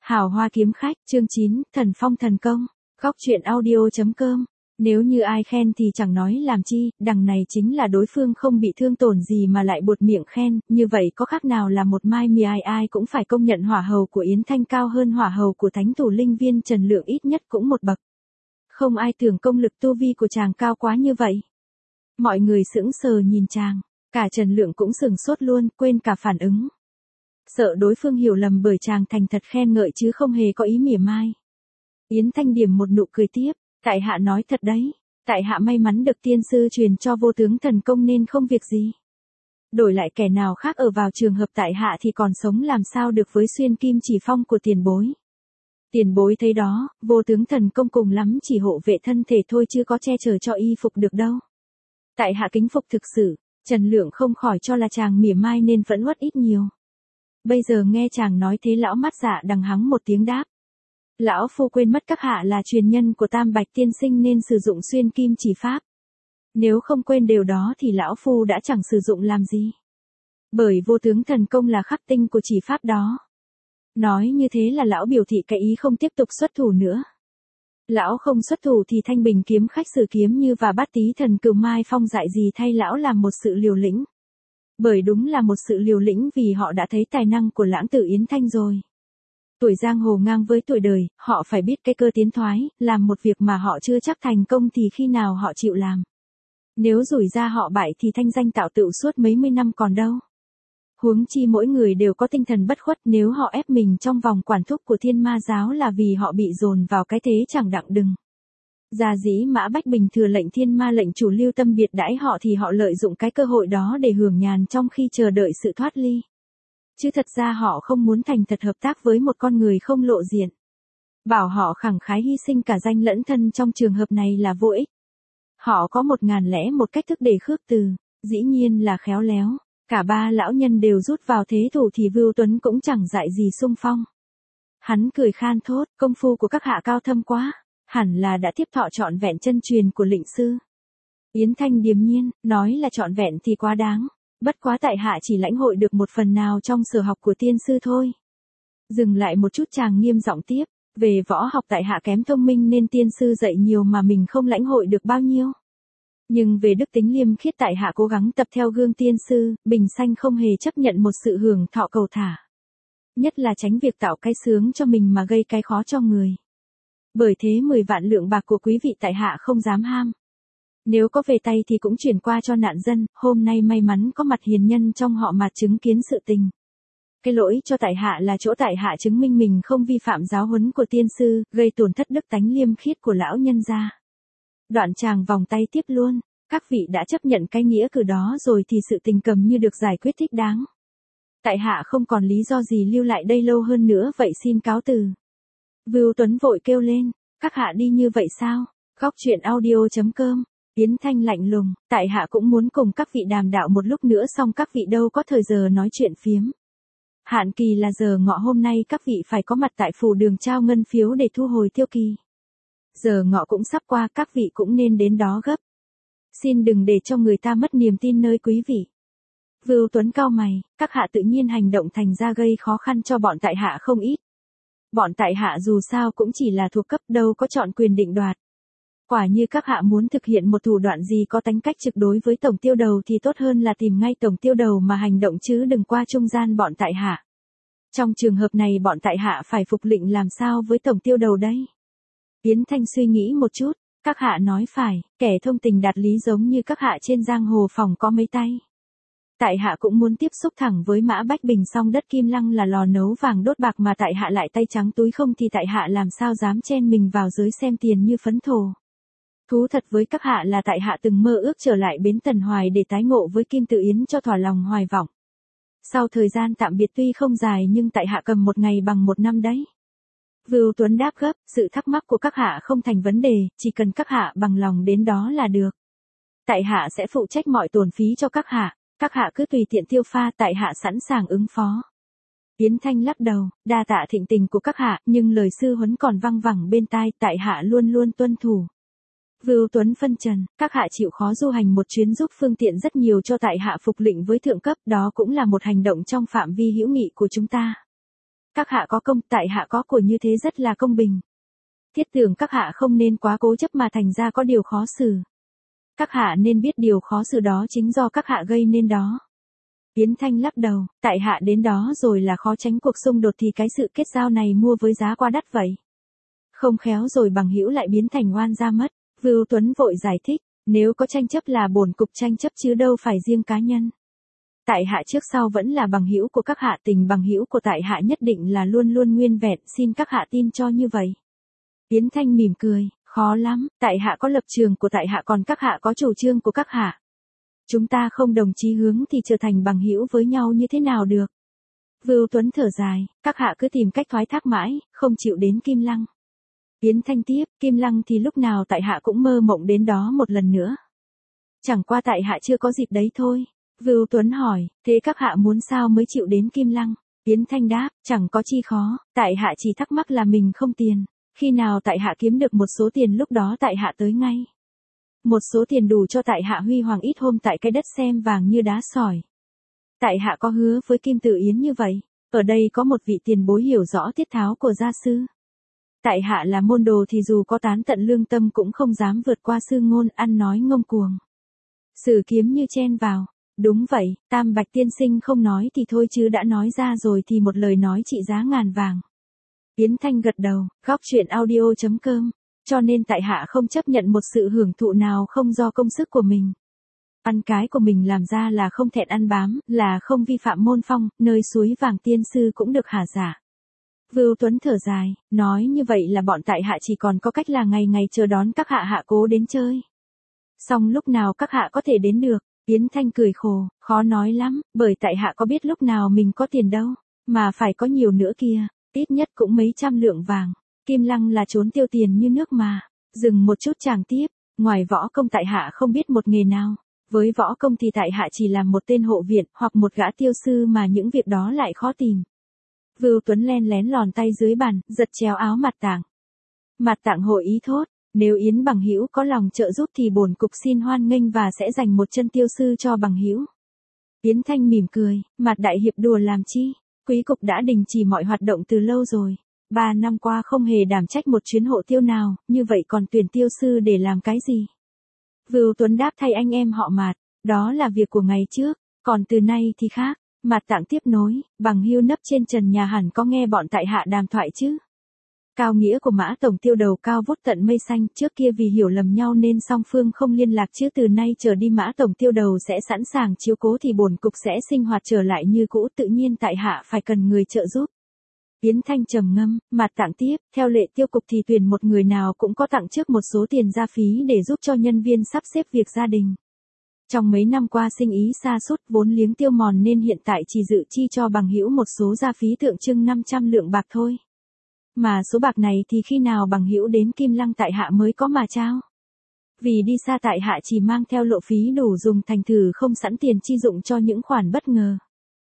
Hào Hoa Kiếm Khách, chương 9, Thần Phong Thần Công, góc truyện audio.com. Nếu như ai khen thì chẳng nói làm chi, đằng này chính là đối phương không bị thương tổn gì mà lại buột miệng khen, như vậy có khác nào là một mai mì ai cũng phải công nhận hỏa hầu của Yến Thanh cao hơn hỏa hầu của thánh thủ linh viên Trần Lượng ít nhất cũng một bậc. Không ai tưởng công lực tu vi của chàng cao quá như vậy. Mọi người sững sờ nhìn chàng, cả Trần Lượng cũng sửng sốt luôn, quên cả phản ứng. Sợ đối phương hiểu lầm bởi chàng thành thật khen ngợi chứ không hề có ý mỉa mai. Yến Thanh điểm một nụ cười tiếp, tại hạ nói thật đấy, tại hạ may mắn được tiên sư truyền cho vô tướng thần công nên không việc gì. Đổi lại kẻ nào khác ở vào trường hợp tại hạ thì còn sống làm sao được với xuyên kim chỉ phong của tiền bối. Tiền bối thấy đó, vô tướng thần công cùng lắm chỉ hộ vệ thân thể thôi chứ có che chở cho y phục được đâu. Tại hạ kính phục thực sự, Trần Lượng không khỏi cho là chàng mỉa mai nên vẫn uất ít nhiều. Bây giờ nghe chàng nói thế lão mắt dạ đằng hắng một tiếng đáp. Lão phu quên mất các hạ là truyền nhân của Tam Bạch tiên sinh nên sử dụng xuyên kim chỉ pháp. Nếu không quên điều đó thì lão phu đã chẳng sử dụng làm gì. Bởi vô tướng thần công là khắc tinh của chỉ pháp đó. Nói như thế là lão biểu thị cái ý không tiếp tục xuất thủ nữa. Lão không xuất thủ thì Thanh Bình kiếm khách sử kiếm như và Bát Tý thần cừu Mai Phong dại gì thay lão làm một sự liều lĩnh. Bởi đúng là một sự liều lĩnh vì họ đã thấy tài năng của lãng tử Yến Thanh rồi. Tuổi giang hồ ngang với tuổi đời, họ phải biết cái cơ tiến thoái, làm một việc mà họ chưa chắc thành công thì khi nào họ chịu làm. Nếu rủi ra họ bại thì thanh danh tạo tựu suốt mấy mươi năm còn đâu. Huống chi mỗi người đều có tinh thần bất khuất, nếu họ ép mình trong vòng quản thúc của Thiên Ma giáo là vì họ bị dồn vào cái thế chẳng đặng đừng. Gia dĩ Mã Bách Bình thừa lệnh Thiên Ma lệnh chủ lưu tâm biệt đãi họ thì họ lợi dụng cái cơ hội đó để hưởng nhàn trong khi chờ đợi sự thoát ly. Chứ thật ra họ không muốn thành thật hợp tác với một con người không lộ diện. Bảo họ khẳng khái hy sinh cả danh lẫn thân trong trường hợp này là vô ích. Họ có 1001 cách thức để khước từ, dĩ nhiên là khéo léo. Cả ba lão nhân đều rút vào thế thủ thì Vưu Tuấn cũng chẳng dại gì xung phong. Hắn cười khan thốt, công phu của các hạ cao thâm quá, hẳn là đã tiếp thọ trọn vẹn chân truyền của lệnh sư. Yến Thanh điềm nhiên, nói là trọn vẹn thì quá đáng. Bất quá tại hạ chỉ lãnh hội được một phần nào trong sở học của tiên sư thôi. Dừng lại một chút chàng nghiêm giọng tiếp, về võ học tại hạ kém thông minh nên tiên sư dạy nhiều mà mình không lãnh hội được bao nhiêu. Nhưng về đức tính liêm khiết tại hạ cố gắng tập theo gương tiên sư, bình sanh không hề chấp nhận một sự hưởng thọ cầu thả. Nhất là tránh việc tạo cái sướng cho mình mà gây cái khó cho người. Bởi thế 10 vạn lượng bạc của quý vị tại hạ không dám ham. Nếu có về tay thì cũng chuyển qua cho nạn dân, hôm nay may mắn có mặt hiền nhân trong họ mà chứng kiến sự tình. Cái lỗi cho tại hạ là chỗ tại hạ chứng minh mình không vi phạm giáo huấn của tiên sư, gây tổn thất đức tánh liêm khiết của lão nhân gia. Đoạn chàng vòng tay tiếp luôn, các vị đã chấp nhận cái nghĩa cử đó rồi thì sự tình cầm như được giải quyết thích đáng. Tại hạ không còn lý do gì lưu lại đây lâu hơn nữa vậy xin cáo từ. Vưu Tuấn vội kêu lên, các hạ đi như vậy sao? Góc truyện audio.com. Yến Thanh lạnh lùng, tại hạ cũng muốn cùng các vị đàm đạo một lúc nữa xong các vị đâu có thời giờ nói chuyện phiếm. Hạn kỳ là giờ ngọ hôm nay các vị phải có mặt tại phủ đường trao ngân phiếu để thu hồi tiêu kỳ. Giờ ngọ cũng sắp qua các vị cũng nên đến đó gấp. Xin đừng để cho người ta mất niềm tin nơi quý vị. Vưu Tuấn cau mày, các hạ tự nhiên hành động thành ra gây khó khăn cho bọn tại hạ không ít. Bọn tại hạ dù sao cũng chỉ là thuộc cấp đâu có chọn quyền định đoạt. Quả như các hạ muốn thực hiện một thủ đoạn gì có tính cách trực đối với tổng tiêu đầu thì tốt hơn là tìm ngay tổng tiêu đầu mà hành động chứ đừng qua trung gian bọn tại hạ. Trong trường hợp này bọn tại hạ phải phục lệnh làm sao với tổng tiêu đầu đấy? Yến Thanh suy nghĩ một chút, các hạ nói phải, kẻ thông tình đạt lý giống như các hạ trên giang hồ phòng có mấy tay. Tại hạ cũng muốn tiếp xúc thẳng với Mã Bách Bình song đất Kim Lăng là lò nấu vàng đốt bạc mà tại hạ lại tay trắng túi không thì tại hạ làm sao dám chen mình vào giới xem tiền như phấn thồ. Thú thật với các hạ là tại hạ từng mơ ước trở lại bến Tần Hoài để tái ngộ với Kim Tự Yến cho thỏa lòng hoài vọng. Sau thời gian tạm biệt tuy không dài nhưng tại hạ cầm một ngày bằng một năm đấy. Vưu Tuấn đáp gấp, sự thắc mắc của các hạ không thành vấn đề, chỉ cần các hạ bằng lòng đến đó là được. Tại hạ sẽ phụ trách mọi tổn phí cho các hạ cứ tùy tiện tiêu pha tại hạ sẵn sàng ứng phó. Yến Thanh lắc đầu, đa tạ thịnh tình của các hạ nhưng lời sư huấn còn văng vẳng bên tai tại hạ luôn luôn tuân thủ. Vưu Tuấn phân trần, các hạ chịu khó du hành một chuyến giúp phương tiện rất nhiều cho tại hạ phục lệnh với thượng cấp, đó cũng là một hành động trong phạm vi hữu nghị của chúng ta. Các hạ có công, tại hạ có của như thế rất là công bình. Thiết tưởng các hạ không nên quá cố chấp mà thành ra có điều khó xử. Các hạ nên biết điều khó xử đó chính do các hạ gây nên đó. Yến Thanh lắc đầu, tại hạ đến đó rồi là khó tránh cuộc xung đột thì cái sự kết giao này mua với giá quá đắt vậy. Không khéo rồi bằng hữu lại biến thành oan gia mất. Vưu Tuấn vội giải thích, nếu có tranh chấp là bổn cục tranh chấp chứ đâu phải riêng cá nhân. Tại hạ trước sau vẫn là bằng hữu của các hạ, tình bằng hữu của tại hạ nhất định là luôn luôn nguyên vẹn, xin các hạ tin cho như vậy. Yến Thanh mỉm cười, khó lắm, tại hạ có lập trường của tại hạ còn các hạ có chủ trương của các hạ. Chúng ta không đồng chí hướng thì trở thành bằng hữu với nhau như thế nào được. Vưu Tuấn thở dài, các hạ cứ tìm cách thoái thác mãi, không chịu đến Kim Lăng. Yến Thanh tiếp, Kim Lăng thì lúc nào tại hạ cũng mơ mộng đến đó một lần nữa. Chẳng qua tại hạ chưa có dịp đấy thôi. Vưu Tuấn hỏi, thế các hạ muốn sao mới chịu đến Kim Lăng? Yến Thanh đáp, chẳng có chi khó, tại hạ chỉ thắc mắc là mình không tiền. Khi nào tại hạ kiếm được một số tiền lúc đó tại hạ tới ngay. Một số tiền đủ cho tại hạ huy hoàng ít hôm tại cái đất xem vàng như đá sỏi. Tại hạ có hứa với Kim Tử Yến như vậy, ở đây có một vị tiền bối hiểu rõ tiết tháo của gia sư. Tại hạ là môn đồ thì dù có tán tận lương tâm cũng không dám vượt qua sư ngôn ăn nói ngông cuồng. Sử kiếm như chen vào. Đúng vậy, Tam Bạch tiên sinh không nói thì thôi chứ đã nói ra rồi thì một lời nói trị giá ngàn vàng. Yến Thanh gật đầu, góc chuyện audio.com, cho nên tại hạ không chấp nhận một sự hưởng thụ nào không do công sức của mình. Ăn cái của mình làm ra là không thẹn ăn bám, là không vi phạm môn phong, nơi suối vàng tiên sư cũng được hả dạ. Vưu Tuấn thở dài, nói như vậy là bọn tại hạ chỉ còn có cách là ngày ngày chờ đón các hạ hạ cố đến chơi. Xong lúc nào các hạ có thể đến được. Yến Thanh cười khổ, khó nói lắm, bởi tại hạ có biết lúc nào mình có tiền đâu, mà phải có nhiều nữa kia, ít nhất cũng mấy trăm lượng vàng. Kim Lăng là trốn tiêu tiền như nước mà. Dừng một chút chàng tiếp, ngoài võ công tại hạ không biết một nghề nào. Với võ công thì tại hạ chỉ làm một tên hộ viện hoặc một gã tiêu sư mà những việc đó lại khó tìm. Vưu Tuấn len lén lòn tay dưới bàn, giật chéo áo Mạt Tạng. Mạt Tạng hội ý thốt. Nếu Yến bằng hữu có lòng trợ giúp thì bổn cục xin hoan nghênh và sẽ dành một chân tiêu sư cho bằng hữu. Yến Thanh mỉm cười, Mạt đại hiệp đùa làm chi? Quý cục đã đình chỉ mọi hoạt động từ lâu rồi. 3 năm qua không hề đảm trách một chuyến hộ tiêu nào, như vậy còn tuyển tiêu sư để làm cái gì? Vưu Tuấn đáp thay anh em họ Mạt, đó là việc của ngày trước, còn từ nay thì khác. Mạt Tạng tiếp nối, bằng hữu nấp trên trần nhà hẳn có nghe bọn tại hạ đàm thoại chứ? Cao nghĩa của Mã Tổng Tiêu đầu cao vút tận mây xanh, trước kia vì hiểu lầm nhau nên song phương không liên lạc chứ từ nay trở đi Mã Tổng Tiêu đầu sẽ sẵn sàng chiếu cố thì bổn cục sẽ sinh hoạt trở lại như cũ, tự nhiên tại hạ phải cần người trợ giúp. Yến Thanh trầm ngâm, Mạt Tạng tiếp, theo lệ tiêu cục thì tuyển một người nào cũng có tặng trước một số tiền gia phí để giúp cho nhân viên sắp xếp việc gia đình. Trong mấy năm qua sinh ý sa sút, vốn liếng tiêu mòn nên hiện tại chỉ dự chi cho bằng hữu một số gia phí tượng trưng 500 lượng bạc thôi. Mà số bạc này thì khi nào bằng hữu đến Kim Lăng tại hạ mới có mà trao. Vì đi xa tại hạ chỉ mang theo lộ phí đủ dùng, thành thử không sẵn tiền chi dụng cho những khoản bất ngờ.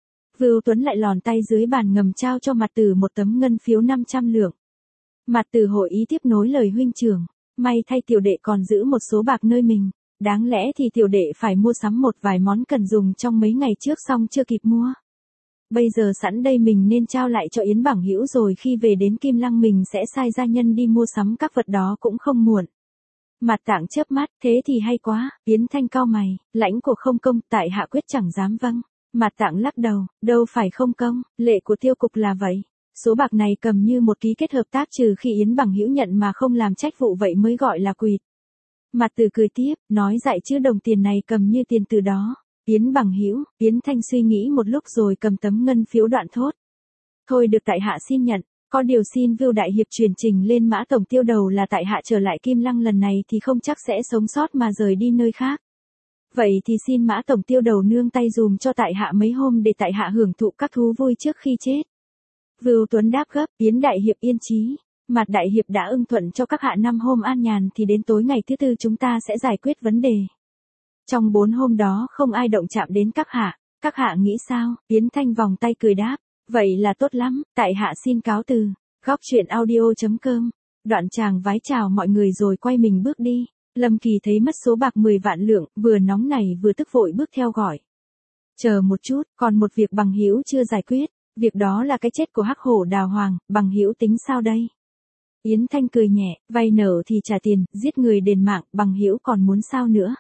Vưu Tuấn lại lòn tay dưới bàn ngầm trao cho Mạt Tử một tấm ngân phiếu 500 lượng. Mạt Tử hội ý tiếp nối lời huynh trưởng, may thay tiểu đệ còn giữ một số bạc nơi mình, đáng lẽ thì tiểu đệ phải mua sắm một vài món cần dùng trong mấy ngày trước xong chưa kịp mua. Bây giờ sẵn đây mình nên trao lại cho Yến bằng hữu rồi khi về đến Kim Lăng mình sẽ sai gia nhân đi mua sắm các vật đó cũng không muộn. Mạt Tạng chớp mắt, thế thì hay quá. Yến Thanh cau mày, lãnh của không công, tại hạ quyết chẳng dám vâng. Mạt Tạng lắc đầu, đâu phải không công, lệ của tiêu cục là vậy. Số bạc này cầm như một ký kết hợp tác, trừ khi Yến bằng hữu nhận mà không làm trách vụ vậy mới gọi là quỵt. Mạt Tử cười tiếp, nói dại chứ đồng tiền này cầm như tiền từ đó. Yến bằng hữu, Yến Thanh suy nghĩ một lúc rồi cầm tấm ngân phiếu đoạn thốt. Thôi được tại hạ xin nhận, có điều xin Vưu đại hiệp truyền trình lên Mã Tổng Tiêu đầu là tại hạ trở lại Kim Lăng lần này thì không chắc sẽ sống sót mà rời đi nơi khác. Vậy thì xin Mã Tổng Tiêu đầu nương tay dùm cho tại hạ mấy hôm để tại hạ hưởng thụ các thú vui trước khi chết. Vưu Tuấn đáp gấp, Yến đại hiệp yên chí. Mạt đại hiệp đã ưng thuận cho các hạ 5 hôm an nhàn thì đến tối ngày thứ 4 chúng ta sẽ giải quyết vấn đề. Trong 4 hôm đó không ai động chạm đến các hạ nghĩ sao? Yến Thanh vòng tay cười đáp, vậy là tốt lắm, tại hạ xin cáo từ. Góc chuyện audio.com. Đoạn chàng vái chào mọi người rồi quay mình bước đi. Lâm Kỳ thấy mất số bạc 10 vạn lượng, vừa nóng này vừa tức vội bước theo gọi. Chờ một chút, còn một việc bằng hữu chưa giải quyết. Việc đó là cái chết của Hắc Hổ Đào Hoàng, bằng hữu tính sao đây? Yến Thanh cười nhẹ, vay nợ thì trả tiền, giết người đền mạng, bằng hữu còn muốn sao nữa?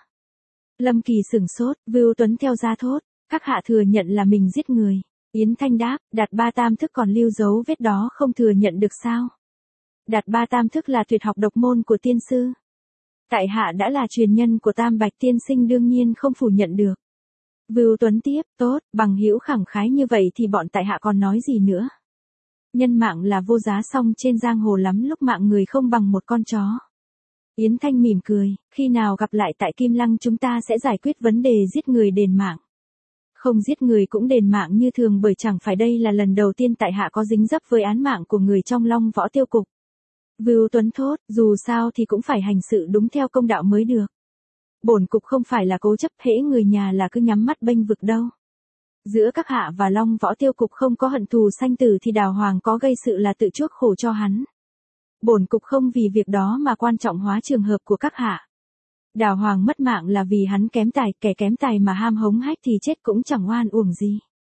Lâm Kỳ sửng sốt, Vưu Tuấn theo ra thốt, các hạ thừa nhận là mình giết người. Yến Thanh đáp, Đạt Ba Tam Thức còn lưu dấu vết đó không thừa nhận được sao? Đạt Ba Tam Thức là tuyệt học độc môn của tiên sư. Tại hạ đã là truyền nhân của Tam Bạch tiên sinh đương nhiên không phủ nhận được. Vưu Tuấn tiếp, tốt, bằng hữu khẳng khái như vậy thì bọn tại hạ còn nói gì nữa. Nhân mạng là vô giá song trên giang hồ lắm lúc mạng người không bằng một con chó. Yến Thanh mỉm cười, khi nào gặp lại tại Kim Lăng chúng ta sẽ giải quyết vấn đề giết người đền mạng. Không giết người cũng đền mạng như thường bởi chẳng phải đây là lần đầu tiên tại hạ có dính dấp với án mạng của người trong Long Võ Tiêu Cục. Vưu Tuấn thốt, dù sao thì cũng phải hành sự đúng theo công đạo mới được. Bổn cục không phải là cố chấp hễ người nhà là cứ nhắm mắt bênh vực đâu. Giữa các hạ và Long Võ Tiêu Cục không có hận thù sanh tử thì Đào Hoàng có gây sự là tự chuốc khổ cho hắn. Bổn cục không vì việc đó mà quan trọng hóa trường hợp của các hạ. Đào Hoàng mất mạng là vì hắn kém tài, kẻ kém tài mà ham hống hách thì chết cũng chẳng oan uổng gì.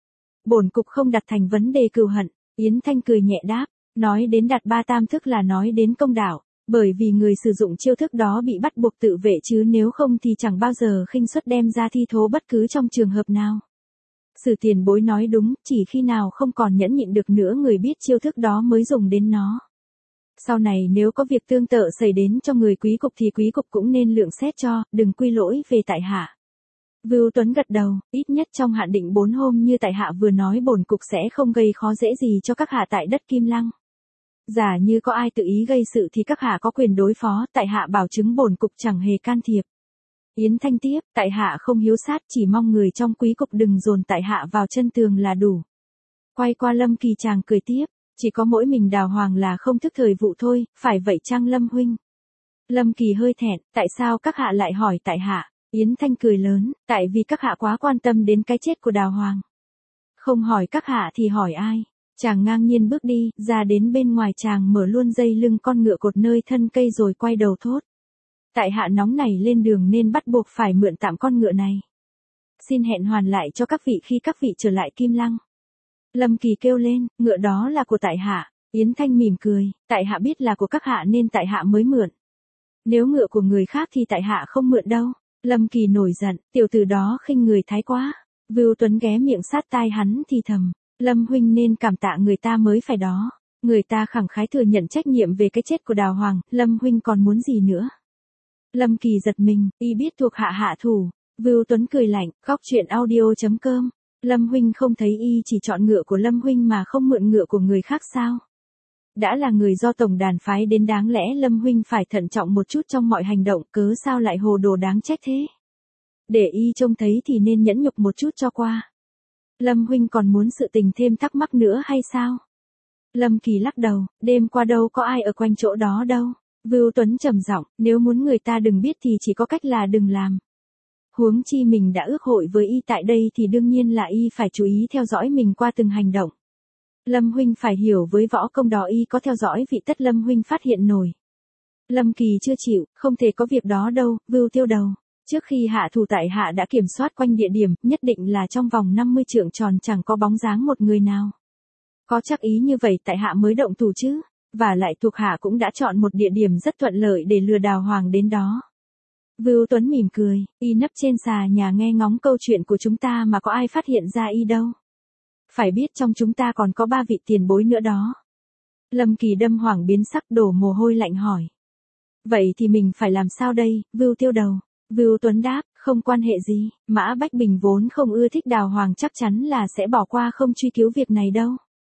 Bổn cục không đặt thành vấn đề cừu hận, Yến Thanh cười nhẹ đáp, nói đến Đạt Ba Tam Thức là nói đến công đạo, bởi vì người sử dụng chiêu thức đó bị bắt buộc tự vệ chứ nếu không thì chẳng bao giờ khinh suất đem ra thi thố bất cứ trong trường hợp nào. Sử tiền bối nói đúng, chỉ khi nào không còn nhẫn nhịn được nữa người biết chiêu thức đó mới dùng đến nó. Sau này nếu có việc tương tự xảy đến cho người quý cục thì quý cục cũng nên lượng xét cho, đừng quy lỗi về tại hạ. Vưu Tuấn gật đầu, ít nhất trong hạn định 4 hôm như tại hạ vừa nói bổn cục sẽ không gây khó dễ gì cho các hạ tại đất Kim Lăng. Giả như có ai tự ý gây sự thì các hạ có quyền đối phó, tại hạ bảo chứng bổn cục chẳng hề can thiệp. Yến Thanh tiếp, tại hạ không hiếu sát chỉ mong người trong quý cục đừng dồn tại hạ vào chân tường là đủ. Quay qua Lâm Kỳ chàng cười tiếp, chỉ có mỗi mình Đào Hoàng là không thức thời vụ thôi, phải vậy chăng Lâm huynh? Lâm Kỳ hơi thẹn, tại sao các hạ lại hỏi tại hạ? Yến Thanh cười lớn, tại vì các hạ quá quan tâm đến cái chết của Đào Hoàng. Không hỏi các hạ thì hỏi ai? Chàng ngang nhiên bước đi, ra đến bên ngoài chàng mở luôn dây lưng con ngựa cột nơi thân cây rồi quay đầu thốt. Tại hạ nóng nảy lên đường nên bắt buộc phải mượn tạm con ngựa này. Xin hẹn hoàn lại cho các vị khi các vị trở lại Kim Lăng. Lâm Kỳ kêu lên, ngựa đó là của tại hạ. Yến Thanh mỉm cười, tại hạ biết là của các hạ nên tại hạ mới mượn. Nếu ngựa của người khác thì tại hạ không mượn đâu. Lâm Kỳ nổi giận, tiểu tử đó khinh người thái quá. Vưu Tuấn ghé miệng sát tai hắn thì thầm, Lâm huynh nên cảm tạ người ta mới phải đó. Người ta khẳng khái thừa nhận trách nhiệm về cái chết của Đào Hoàng, Lâm huynh còn muốn gì nữa? Lâm Kỳ giật mình, y biết thuộc hạ hạ thủ. Vưu Tuấn cười lạnh, góc truyện audio.com. Lâm huynh không thấy y chỉ chọn ngựa của Lâm huynh mà không mượn ngựa của người khác sao? Đã là người do tổng đàn phái đến đáng lẽ Lâm huynh phải thận trọng một chút trong mọi hành động, cớ sao lại hồ đồ đáng trách thế? Để y trông thấy thì nên nhẫn nhục một chút cho qua. Lâm huynh còn muốn sự tình thêm thắc mắc nữa hay sao? Lâm Kỳ lắc đầu, đêm qua đâu có ai ở quanh chỗ đó đâu. Vưu Tuấn trầm giọng, nếu muốn người ta đừng biết thì chỉ có cách là đừng làm. Huống chi mình đã ước hội với y tại đây thì đương nhiên là y phải chú ý theo dõi mình qua từng hành động. Lâm huynh phải hiểu với võ công đó y có theo dõi vị tất Lâm huynh phát hiện nổi. Lâm Kỳ chưa chịu, không thể có việc đó đâu, Vưu Tiêu đầu. Trước khi hạ thủ tại hạ đã kiểm soát quanh địa điểm, nhất định là trong vòng 50 trượng tròn chẳng có bóng dáng một người nào. Có chắc ý như vậy tại hạ mới động thủ chứ, và lại thuộc hạ cũng đã chọn một địa điểm rất thuận lợi để lừa Đào Hoàng đến đó. Vưu Tuấn mỉm cười, y nấp trên xà nhà nghe ngóng câu chuyện của chúng ta mà có ai phát hiện ra y đâu. Phải biết trong chúng ta còn có 3 vị tiền bối nữa đó. Lâm Kỳ đâm hoàng biến sắc đổ mồ hôi lạnh hỏi. Vậy thì mình phải làm sao đây, Vưu Tiêu đầu? Vưu Tuấn đáp, không quan hệ gì, Mã Bách Bình vốn không ưa thích Đào Hoàng chắc chắn là sẽ bỏ qua không truy cứu việc này đâu.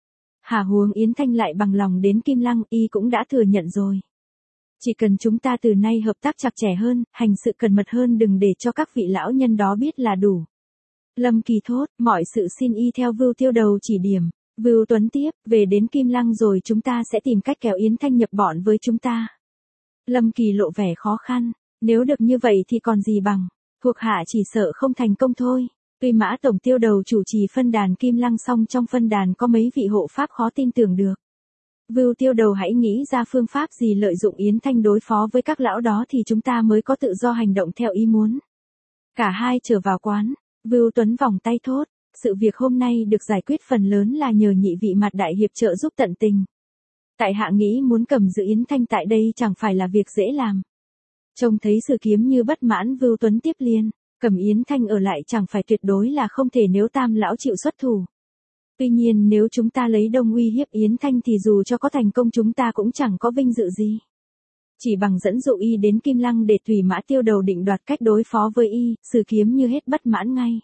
Hà huống Yến Thanh lại bằng lòng đến Kim Lăng, y cũng đã thừa nhận rồi. Chỉ cần chúng ta từ nay hợp tác chặt chẽ hơn, hành sự cẩn mật hơn đừng để cho các vị lão nhân đó biết là đủ. Lâm Kỳ thốt, mọi sự xin y theo Vưu Tiêu đầu chỉ điểm. Vưu Tuấn tiếp, về đến Kim Lăng rồi chúng ta sẽ tìm cách kéo Yến Thanh nhập bọn với chúng ta. Lâm Kỳ lộ vẻ khó khăn, nếu được như vậy thì còn gì bằng, thuộc hạ chỉ sợ không thành công thôi. Tuy Mã Tổng Tiêu đầu chủ trì phân đàn Kim Lăng song trong phân đàn có mấy vị hộ pháp khó tin tưởng được. Vưu Tiêu đầu hãy nghĩ ra phương pháp gì lợi dụng Yến Thanh đối phó với các lão đó thì chúng ta mới có tự do hành động theo ý muốn. Cả hai trở vào quán, Vưu Tuấn vòng tay thốt, Sự việc hôm nay được giải quyết phần lớn là nhờ nhị vị Mạt đại hiệp trợ giúp tận tình. Tại hạ nghĩ muốn cầm giữ Yến Thanh tại đây chẳng phải là việc dễ làm. Trông thấy Sử Kiếm Như bất mãn, Vưu Tuấn tiếp liền, cầm Yến Thanh ở lại chẳng phải tuyệt đối là không thể nếu Tam lão chịu xuất thủ. Tuy nhiên nếu chúng ta lấy đông uy hiếp Yến Thanh thì dù cho có thành công chúng ta cũng chẳng có vinh dự gì. Chỉ bằng dẫn dụ y đến Kim Lăng để Thủy Mã Tiêu Đầu định đoạt cách đối phó với y, Sử Kiếm Như hết bất mãn ngay.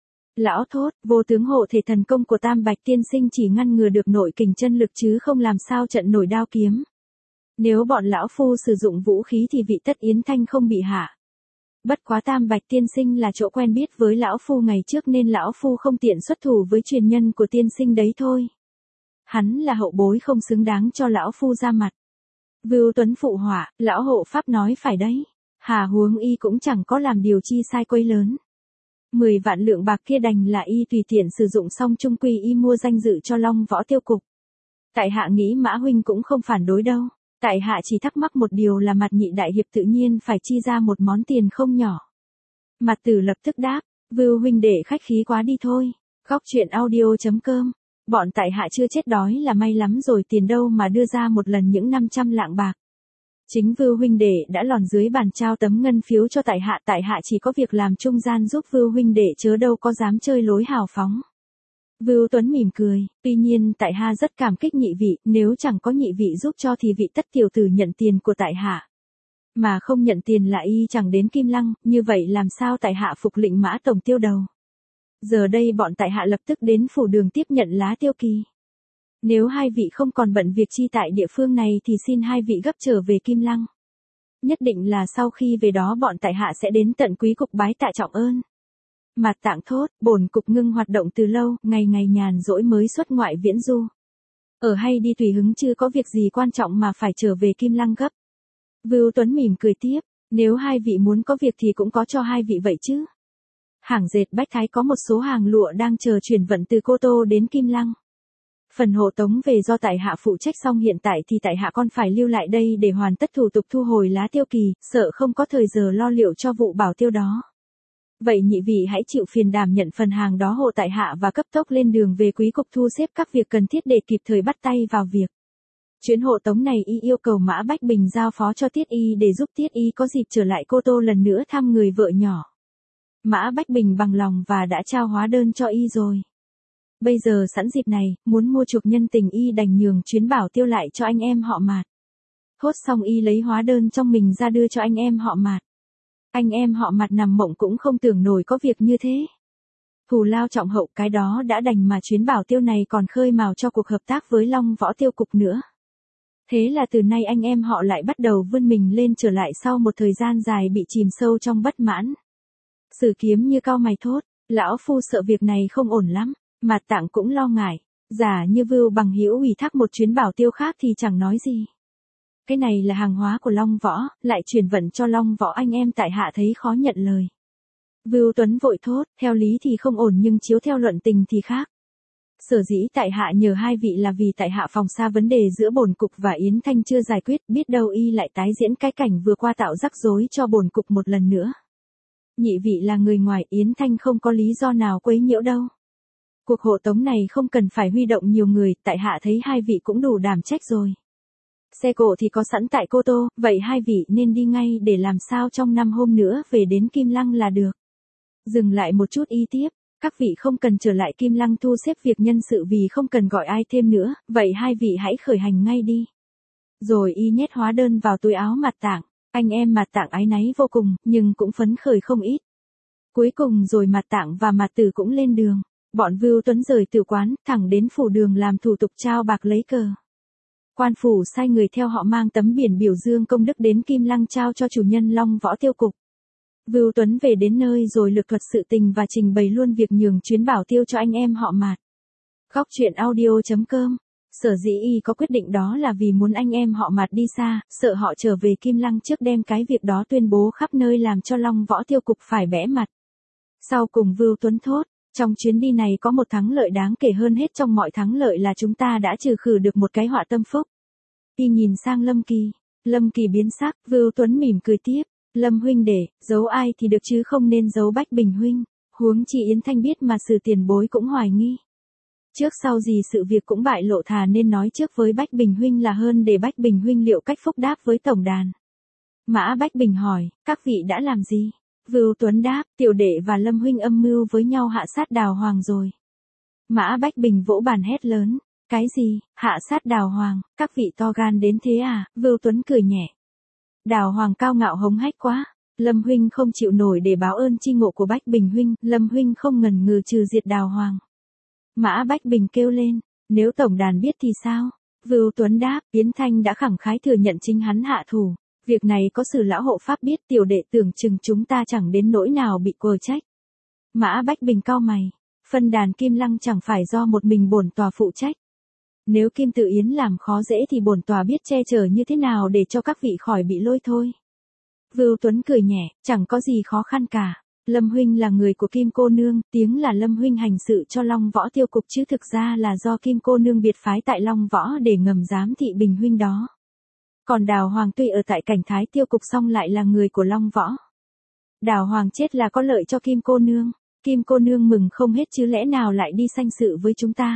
Lão thốt, vô tướng hộ thể thần công của Tam Bạch tiên sinh chỉ ngăn ngừa được nội kình chân lực chứ không làm sao trận nổi đao kiếm. Nếu bọn lão phu sử dụng vũ khí thì vị tất Yến Thanh không bị hạ. Bất quá Tam Bạch tiên sinh là chỗ quen biết với lão phu ngày trước nên lão phu không tiện xuất thủ với truyền nhân của tiên sinh đấy thôi. Hắn là hậu bối không xứng đáng cho lão phu ra mặt. Vưu Tuấn phụ họa, lão hộ pháp nói phải đấy. Hà huống y cũng chẳng có làm điều chi sai quấy lớn. 10 vạn lượng bạc kia đành là y tùy tiện sử dụng xong chung quy y mua danh dự cho Long Võ Tiêu Cục. Tại hạ nghĩ Mã huynh cũng không phản đối đâu. Tại hạ chỉ thắc mắc một điều là Mạt nhị đại hiệp tự nhiên phải chi ra một món tiền không nhỏ. Mạt Tử lập tức đáp, Vưu huynh để khách khí quá đi thôi. Góc truyện audio.com. Bọn tại hạ chưa chết đói là may lắm rồi, tiền đâu mà đưa ra một lần những 500 lạng bạc. Chính Vưu huynh đệ đã lòn dưới bàn trao tấm ngân phiếu cho tại hạ chỉ có việc làm trung gian giúp Vưu huynh đệ chớ đâu có dám chơi lối hào phóng. Vưu Tuấn mỉm cười, tuy nhiên tại hạ rất cảm kích nhị vị, nếu chẳng có nhị vị giúp cho thì vị tất tiểu tử nhận tiền của tại hạ. Mà không nhận tiền là y chẳng đến Kim Lăng, như vậy làm sao tại hạ phục lệnh Mã tổng tiêu đầu. Giờ đây bọn tại hạ lập tức đến phủ đường tiếp nhận lá tiêu kỳ. Nếu hai vị không còn bận việc chi tại địa phương này thì xin hai vị gấp trở về Kim Lăng. Nhất định là sau khi về đó bọn tại hạ sẽ đến tận quý cục bái tạ trọng ơn. Mạt Tạng thốt, bổn cục ngưng hoạt động từ lâu, ngày ngày nhàn rỗi mới xuất ngoại viễn du. Ở hay đi tùy hứng chưa có việc gì quan trọng mà phải trở về Kim Lăng gấp. Vưu Tuấn mỉm cười tiếp, nếu hai vị muốn có việc thì cũng có cho hai vị vậy chứ. Hàng dệt Bách Thái có một số hàng lụa đang chờ chuyển vận từ Cô Tô đến Kim Lăng. Phần hộ tống về do tại hạ phụ trách, xong hiện tại thì tại hạ còn phải lưu lại đây để hoàn tất thủ tục thu hồi lá tiêu kỳ, sợ không có thời giờ lo liệu cho vụ bảo tiêu đó. Vậy nhị vị hãy chịu phiền đảm nhận phần hàng đó hộ tại hạ và cấp tốc lên đường về quý cục thu xếp các việc cần thiết để kịp thời bắt tay vào việc. Chuyến hộ tống này y yêu cầu Mã Bách Bình giao phó cho Tiết Y để giúp Tiết Y có dịp trở lại Cô Tô lần nữa thăm người vợ nhỏ. Mã Bách Bình bằng lòng và đã trao hóa đơn cho y rồi. Bây giờ sẵn dịp này, muốn mua chuộc nhân tình y đành nhường chuyến bảo tiêu lại cho anh em họ Mạt. Hốt xong y lấy hóa đơn trong mình ra đưa cho anh em họ Mạt. Anh em họ Mạt nằm mộng cũng không tưởng nổi có việc như thế. Thù lao trọng hậu cái đó đã đành mà chuyến bảo tiêu này còn khơi mào cho cuộc hợp tác với Long Võ Tiêu Cục nữa. Thế là từ nay anh em họ lại bắt đầu vươn mình lên trở lại sau một thời gian dài bị chìm sâu trong bất mãn. Sử Kiếm Như cau mày thốt, lão phu sợ việc này không ổn lắm. Mạt Tạng cũng lo ngại, giả như Vưu Bằng Hữu ủy thác một chuyến bảo tiêu khác thì chẳng nói gì. Cái này là hàng hóa của Long Võ, lại chuyển vận cho Long Võ, anh em tại hạ thấy khó nhận lời. Vưu Tuấn vội thốt, theo lý thì không ổn nhưng chiếu theo luận tình thì khác. Sở dĩ tại hạ nhờ hai vị là vì tại hạ phòng xa vấn đề giữa bổn cục và Yến Thanh chưa giải quyết, biết đâu y lại tái diễn cái cảnh vừa qua tạo rắc rối cho bổn cục một lần nữa. Nhị vị là người ngoài, Yến Thanh không có lý do nào quấy nhiễu đâu. Cuộc hộ tống này không cần phải huy động nhiều người, tại hạ thấy hai vị cũng đủ đảm trách rồi. Xe cộ thì có sẵn tại Cô Tô, vậy hai vị nên đi ngay để làm sao trong 5 hôm nữa về đến Kim Lăng là được. Dừng lại một chút y tiếp, các vị không cần trở lại Kim Lăng thu xếp việc nhân sự vì không cần gọi ai thêm nữa, vậy hai vị hãy khởi hành ngay đi. Rồi y nhét hóa đơn vào túi áo Mạt Tạng, anh em Mạt Tạng áy náy vô cùng, nhưng cũng phấn khởi không ít. Cuối cùng rồi Mạt Tạng và Mạt Tử cũng lên đường. Bọn Vưu Tuấn rời tử quán, thẳng đến phủ đường làm thủ tục trao bạc lấy cờ. Quan phủ sai người theo họ mang tấm biển biểu dương công đức đến Kim Lăng trao cho chủ nhân Long Võ Tiêu Cục. Vưu Tuấn về đến nơi rồi lược thuật sự tình và trình bày luôn việc nhường chuyến bảo tiêu cho anh em họ Mạt. Góc truyện audio.com. Sở dĩ y có quyết định đó là vì muốn anh em họ Mạt đi xa, sợ họ trở về Kim Lăng trước đem cái việc đó tuyên bố khắp nơi làm cho Long Võ Tiêu Cục phải bẽ mặt. Sau cùng Vưu Tuấn thốt, trong chuyến đi này có một thắng lợi đáng kể hơn hết trong mọi thắng lợi là chúng ta đã trừ khử được một cái họa tâm phúc. Y nhìn sang Lâm Kỳ. Lâm Kỳ biến sắc, Vưu Tuấn mỉm cười tiếp. Lâm huynh để, giấu ai thì được chứ không nên giấu Bách Bình huynh. Huống chi Yến Thanh biết mà Sử tiền bối cũng hoài nghi. Trước sau gì sự việc cũng bại lộ, thà nên nói trước với Bách Bình huynh là hơn, để Bách Bình huynh liệu cách phúc đáp với tổng đàn. Mã Bách Bình hỏi, các vị đã làm gì? Vưu Tuấn đáp, tiểu đệ và Lâm huynh âm mưu với nhau hạ sát Đào Hoàng rồi. Mã Bách Bình vỗ bàn hét lớn, cái gì, hạ sát Đào Hoàng, các vị to gan đến thế à? Vưu Tuấn cười nhẹ. Đào Hoàng cao ngạo hống hách quá, Lâm huynh không chịu nổi để báo ơn chi ngộ của Bách Bình huynh, Lâm huynh không ngần ngừ trừ diệt Đào Hoàng. Mã Bách Bình kêu lên, nếu tổng đàn biết thì sao? Vưu Tuấn đáp, Yến Thanh đã khẳng khái thừa nhận chính hắn hạ thủ. Việc này có Sử lão hộ pháp biết, tiểu đệ tưởng chừng chúng ta chẳng đến nỗi nào bị quờ trách. Mã Bách Bình cau mày, phân đàn Kim Lăng chẳng phải do một mình bổn tòa phụ trách. Nếu Kim Tự Yến làm khó dễ thì bổn tòa biết che chở như thế nào để cho các vị khỏi bị lôi thôi. Vưu Tuấn cười nhẹ, chẳng có gì khó khăn cả. Lâm huynh là người của Kim cô nương, tiếng là Lâm huynh hành sự cho Long Võ tiêu cục chứ thực ra là do Kim cô nương biệt phái tại Long Võ để ngầm giám thị Bình huynh đó. Còn Đào Hoàng tuy ở tại Cảnh Thái tiêu cục song lại là người của Long Võ. Đào Hoàng chết là có lợi cho Kim cô nương. Kim cô nương mừng không hết chứ lẽ nào lại đi sanh sự với chúng ta.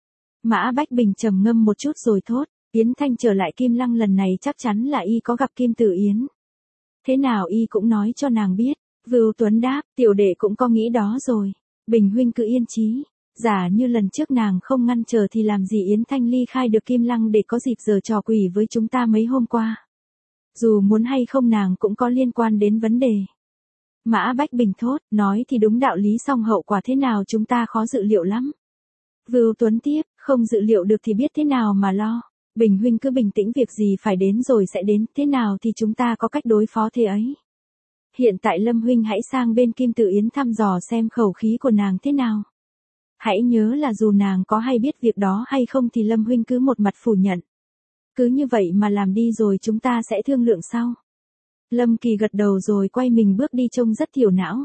Mã Bách Bình trầm ngâm một chút rồi thốt, Yến Thanh trở lại Kim Lăng lần này chắc chắn là y có gặp Kim Tử Yến. Thế nào y cũng nói cho nàng biết. Vưu Tuấn đáp, tiểu đệ cũng có nghĩ đó rồi. Bình huynh cứ yên chí. Giả như lần trước nàng không ngăn trở thì làm gì Yến Thanh ly khai được Kim Lăng để có dịp giở trò quỷ với chúng ta mấy hôm qua. Dù muốn hay không nàng cũng có liên quan đến vấn đề. Mã Bách Bình thốt, nói thì đúng đạo lý song hậu quả thế nào chúng ta khó dự liệu lắm. Vưu Tuấn tiếp, không dự liệu được thì biết thế nào mà lo. Bình huynh cứ bình tĩnh, việc gì phải đến rồi sẽ đến, thế nào thì chúng ta có cách đối phó thế ấy. Hiện tại Lâm huynh hãy sang bên Kim Tự Yến thăm dò xem khẩu khí của nàng thế nào. Hãy nhớ là dù nàng có hay biết việc đó hay không thì Lâm huynh cứ một mặt phủ nhận. Cứ như vậy mà làm đi rồi chúng ta sẽ thương lượng sau. Lâm Kỳ gật đầu rồi quay mình bước đi trông rất thiểu não.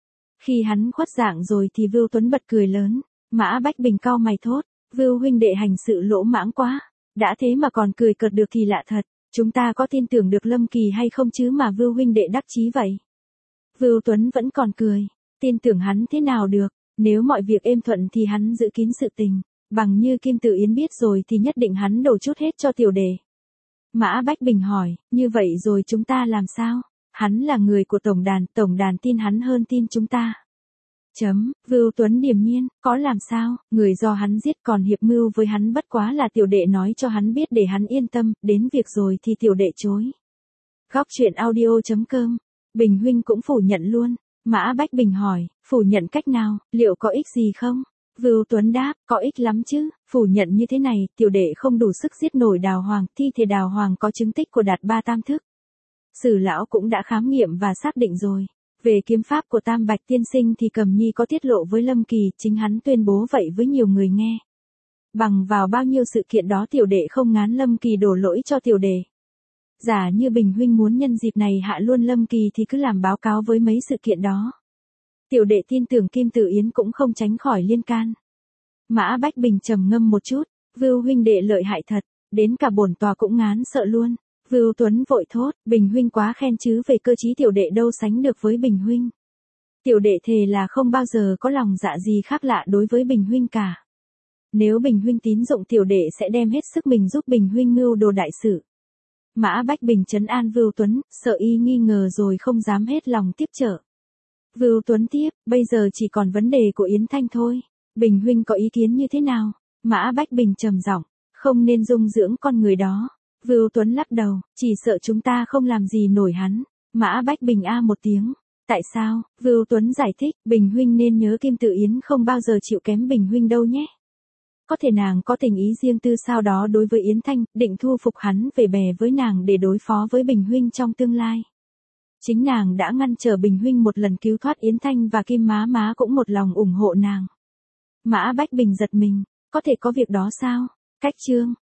Khi hắn khuất dạng rồi thì Vưu Tuấn bật cười lớn. Mã Bách Bình cau mày thốt, Vưu huynh đệ hành sự lỗ mãng quá. Đã thế mà còn cười cợt được thì lạ thật. Chúng ta có tin tưởng được Lâm Kỳ hay không chứ mà Vưu huynh đệ đắc chí vậy? Vưu Tuấn vẫn còn cười. Tin tưởng hắn thế nào được? Nếu mọi việc êm thuận thì hắn giữ kín sự tình. Bằng như Kim Tự Yến biết rồi thì nhất định hắn đổ chút hết cho tiểu đệ. Mã Bách Bình hỏi, như vậy rồi chúng ta làm sao? Hắn là người của tổng đàn tin hắn hơn tin chúng ta. Vưu Tuấn điềm nhiên, có làm sao, người do hắn giết còn hiệp mưu với hắn bất quá là tiểu đệ nói cho hắn biết để hắn yên tâm, đến việc rồi thì tiểu đệ chối. Góc truyện audio.com, Bình huynh cũng phủ nhận luôn. Mã Bách Bình hỏi, phủ nhận cách nào, liệu có ích gì không? Vưu Tuấn đáp, có ích lắm chứ, phủ nhận như thế này, tiểu đệ không đủ sức giết nổi Đào Hoàng, thi thể Đào Hoàng có chứng tích của Đạt Ba Tam Thức. Sử lão cũng đã khám nghiệm và xác định rồi. Về kiếm pháp của Tam Bạch tiên sinh thì Cầm Nhi có tiết lộ với Lâm Kỳ, chính hắn tuyên bố vậy với nhiều người nghe. Bằng vào bao nhiêu sự kiện đó tiểu đệ không ngán Lâm Kỳ đổ lỗi cho tiểu đệ. Giả như Bình huynh muốn nhân dịp này hạ luôn Lâm Kỳ thì cứ làm báo cáo với mấy sự kiện đó. Tiểu đệ tin tưởng Kim Tự Yến cũng không tránh khỏi liên can. Mã Bách Bình trầm ngâm một chút, Vưu huynh đệ lợi hại thật, đến cả bổn tòa cũng ngán sợ luôn. Vưu Tuấn vội thốt, Bình huynh quá khen chứ về cơ trí tiểu đệ đâu sánh được với Bình huynh. Tiểu đệ thề là không bao giờ có lòng dạ gì khác lạ đối với Bình huynh cả. Nếu Bình huynh tín dụng tiểu đệ sẽ đem hết sức mình giúp Bình huynh mưu đồ đại sự. Mã Bách Bình trấn an Vưu Tuấn, sợ y nghi ngờ rồi không dám hết lòng tiếp trợ. Vưu Tuấn tiếp, bây giờ chỉ còn vấn đề của Yến Thanh thôi. Bình huynh có ý kiến như thế nào? Mã Bách Bình trầm giọng, không nên dung dưỡng con người đó. Vưu Tuấn lắc đầu, chỉ sợ chúng ta không làm gì nổi hắn. Mã Bách Bình a một tiếng. Tại sao? Vưu Tuấn giải thích, Bình huynh nên nhớ Kim Tự Yến không bao giờ chịu kém Bình huynh đâu nhé. Có thể nàng có tình ý riêng tư sao đó đối với Yến Thanh, định thu phục hắn về bè với nàng để đối phó với Bình huynh trong tương lai. Chính nàng đã ngăn trở Bình huynh một lần cứu thoát Yến Thanh và Kim má má cũng một lòng ủng hộ nàng. Mã Bách Bình giật mình, có thể có việc đó sao? Cách chương